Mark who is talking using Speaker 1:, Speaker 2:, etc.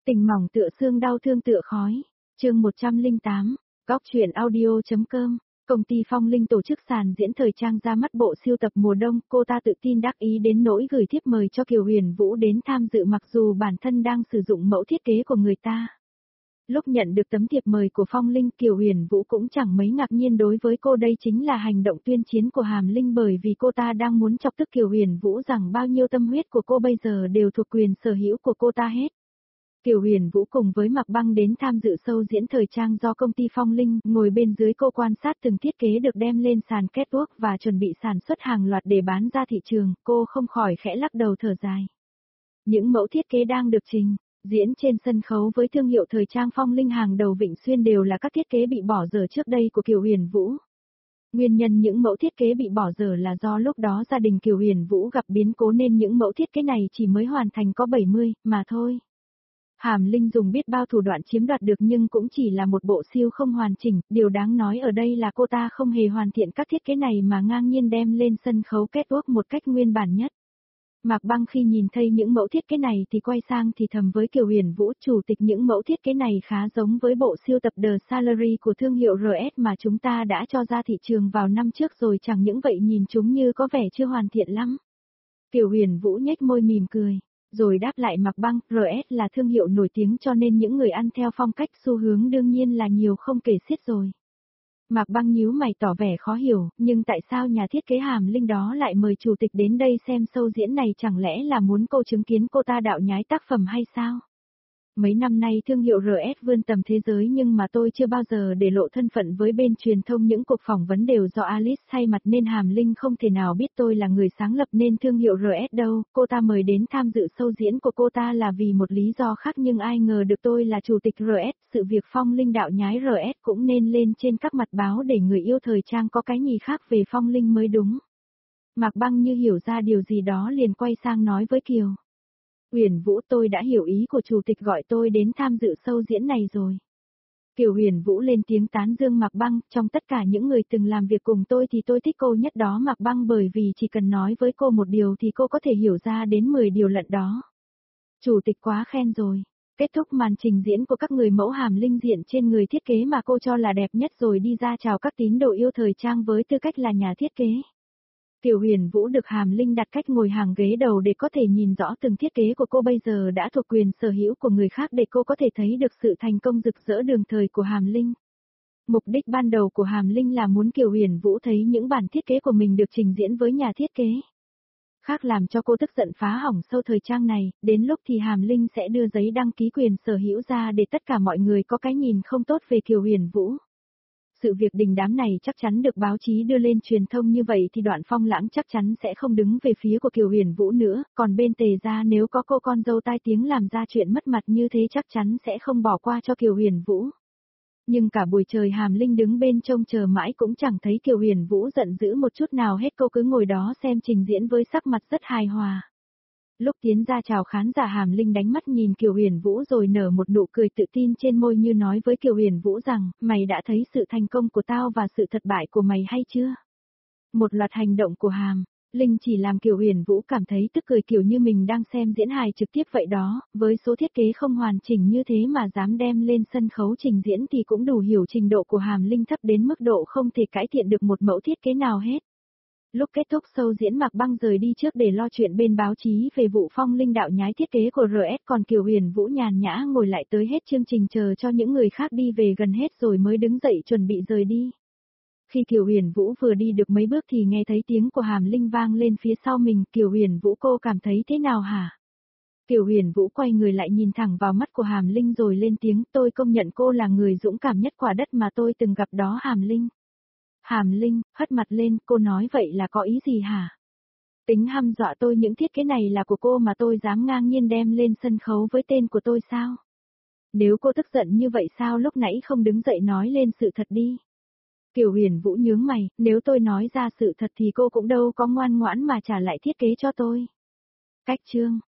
Speaker 1: Tình mỏng tựa xương đau thương tựa khói. Chương 108. Góc truyện audio.com. Công ty Phong Linh tổ chức sàn diễn thời trang ra mắt bộ siêu tập mùa đông, cô ta tự tin đắc ý đến nỗi gửi thiếp mời cho Kiều Huyền Vũ đến tham dự mặc dù bản thân đang sử dụng mẫu thiết kế của người ta. Lúc nhận được tấm thiệp mời của Phong Linh, Kiều Huyền Vũ cũng chẳng mấy ngạc nhiên, đối với cô đây chính là hành động tuyên chiến của Hàm Linh, bởi vì cô ta đang muốn chọc tức Kiều Huyền Vũ rằng bao nhiêu tâm huyết của cô bây giờ đều thuộc quyền sở hữu của cô ta hết. Kiều Huyền Vũ cùng với Mạc Băng đến tham dự show diễn thời trang do công ty Phong Linh, ngồi bên dưới cô quan sát từng thiết kế được đem lên sàn catwalk và chuẩn bị sản xuất hàng loạt để bán ra thị trường, cô không khỏi khẽ lắc đầu thở dài. Những mẫu thiết kế đang được trình diễn trên sân khấu với thương hiệu thời trang Phong Linh hàng đầu Vịnh Xuyên đều là các thiết kế bị bỏ dở trước đây của Kiều Huyền Vũ. Nguyên nhân những mẫu thiết kế bị bỏ dở là do lúc đó gia đình Kiều Huyền Vũ gặp biến cố nên những mẫu thiết kế này chỉ mới hoàn thành có 70 mà thôi. Hàm Linh dùng biết bao thủ đoạn chiếm đoạt được nhưng cũng chỉ là một bộ siêu không hoàn chỉnh, điều đáng nói ở đây là cô ta không hề hoàn thiện các thiết kế này mà ngang nhiên đem lên sân khấu catwalk một cách nguyên bản nhất. Mạc Băng khi nhìn thấy những mẫu thiết kế này thì quay sang thì thầm với Kiều Huyền Vũ, chủ tịch, những mẫu thiết kế này khá giống với bộ siêu tập The Salary của thương hiệu RS mà chúng ta đã cho ra thị trường vào năm trước rồi, chẳng những vậy nhìn chúng như có vẻ chưa hoàn thiện lắm. Kiều Huyền Vũ nhếch môi mỉm cười, rồi đáp lại Mạc Băng, RS là thương hiệu nổi tiếng cho nên những người ăn theo phong cách xu hướng đương nhiên là nhiều không kể xiết rồi. Mạc Băng nhíu mày tỏ vẻ khó hiểu, nhưng tại sao nhà thiết kế Hàm Linh đó lại mời chủ tịch đến đây xem show diễn này, chẳng lẽ là muốn cô chứng kiến cô ta đạo nhái tác phẩm hay sao? Mấy năm nay thương hiệu RS vươn tầm thế giới nhưng mà tôi chưa bao giờ để lộ thân phận với bên truyền thông, những cuộc phỏng vấn đều do Alice thay mặt nên Hàm Linh không thể nào biết tôi là người sáng lập nên thương hiệu RS đâu. Cô ta mời đến tham dự show diễn của cô ta là vì một lý do khác nhưng ai ngờ được tôi là chủ tịch RS, sự việc Phong Linh đạo nhái RS cũng nên lên trên các mặt báo để người yêu thời trang có cái nhìn khác về Phong Linh mới đúng. Mạc Băng như hiểu ra điều gì đó liền quay sang nói với Kiều Huyền Vũ, tôi đã hiểu ý của chủ tịch gọi tôi đến tham dự show diễn này rồi. Kiều Huyền Vũ lên tiếng tán dương Mạc Băng, trong tất cả những người từng làm việc cùng tôi thì tôi thích cô nhất đó Mạc Băng, bởi vì chỉ cần nói với cô một điều thì cô có thể hiểu ra đến 10 điều lận đó. Chủ tịch quá khen rồi. Kết thúc màn trình diễn của các người mẫu, Hàm Linh diện trên người thiết kế mà cô cho là đẹp nhất rồi đi ra chào các tín đồ yêu thời trang với tư cách là nhà thiết kế. Kiều Huyền Vũ được Hàm Linh đặt cách ngồi hàng ghế đầu để có thể nhìn rõ từng thiết kế của cô bây giờ đã thuộc quyền sở hữu của người khác, để cô có thể thấy được sự thành công rực rỡ đường thời của Hàm Linh. Mục đích ban đầu của Hàm Linh là muốn Kiều Huyền Vũ thấy những bản thiết kế của mình được trình diễn với nhà thiết kế khác, làm cho cô tức giận phá hỏng show thời trang này, đến lúc thì Hàm Linh sẽ đưa giấy đăng ký quyền sở hữu ra để tất cả mọi người có cái nhìn không tốt về Kiều Huyền Vũ. Sự việc đình đám này chắc chắn được báo chí đưa lên truyền thông, như vậy thì Đoạn Phong Lãng chắc chắn sẽ không đứng về phía của Kiều Huyền Vũ nữa, còn bên Tề gia nếu có cô con dâu tai tiếng làm ra chuyện mất mặt như thế chắc chắn sẽ không bỏ qua cho Kiều Huyền Vũ. Nhưng cả buổi trời Hàm Linh đứng bên trông chờ mãi cũng chẳng thấy Kiều Huyền Vũ giận dữ một chút nào hết, cô cứ ngồi đó xem trình diễn với sắc mặt rất hài hòa. Lúc tiến ra chào khán giả, Hàm Linh đánh mắt nhìn Kiều Huyền Vũ rồi nở một nụ cười tự tin trên môi như nói với Kiều Huyền Vũ rằng, mày đã thấy sự thành công của tao và sự thất bại của mày hay chưa? Một loạt hành động của Hàm Linh chỉ làm Kiều Huyền Vũ cảm thấy tức cười, kiểu như mình đang xem diễn hài trực tiếp vậy đó, với số thiết kế không hoàn chỉnh như thế mà dám đem lên sân khấu trình diễn thì cũng đủ hiểu trình độ của Hàm Linh thấp đến mức độ không thể cải thiện được một mẫu thiết kế nào hết. Lúc kết thúc show diễn, Mạc Băng rời đi trước để lo chuyện bên báo chí về vụ Phong Linh đạo nhái thiết kế của RS, còn Kiều Huyền Vũ nhàn nhã ngồi lại tới hết chương trình chờ cho những người khác đi về gần hết rồi mới đứng dậy chuẩn bị rời đi. Khi Kiều Huyền Vũ vừa đi được mấy bước thì nghe thấy tiếng của Hàm Linh vang lên phía sau mình. Kiều Huyền Vũ, cô cảm thấy thế nào hả? Kiều Huyền Vũ quay người lại nhìn thẳng vào mắt của Hàm Linh rồi lên tiếng, tôi công nhận cô là người dũng cảm nhất quả đất mà tôi từng gặp đó Hàm Linh. Hàm Linh hất mặt lên, cô nói vậy là có ý gì hả? Tính hăm dọa tôi, những thiết kế này là của cô mà tôi dám ngang nhiên đem lên sân khấu với tên của tôi sao? Nếu cô tức giận như vậy sao lúc nãy không đứng dậy nói lên sự thật đi? Kiều Huyền Vũ nhướng mày, nếu tôi nói ra sự thật thì cô cũng đâu có ngoan ngoãn mà trả lại thiết kế cho tôi. Cách chương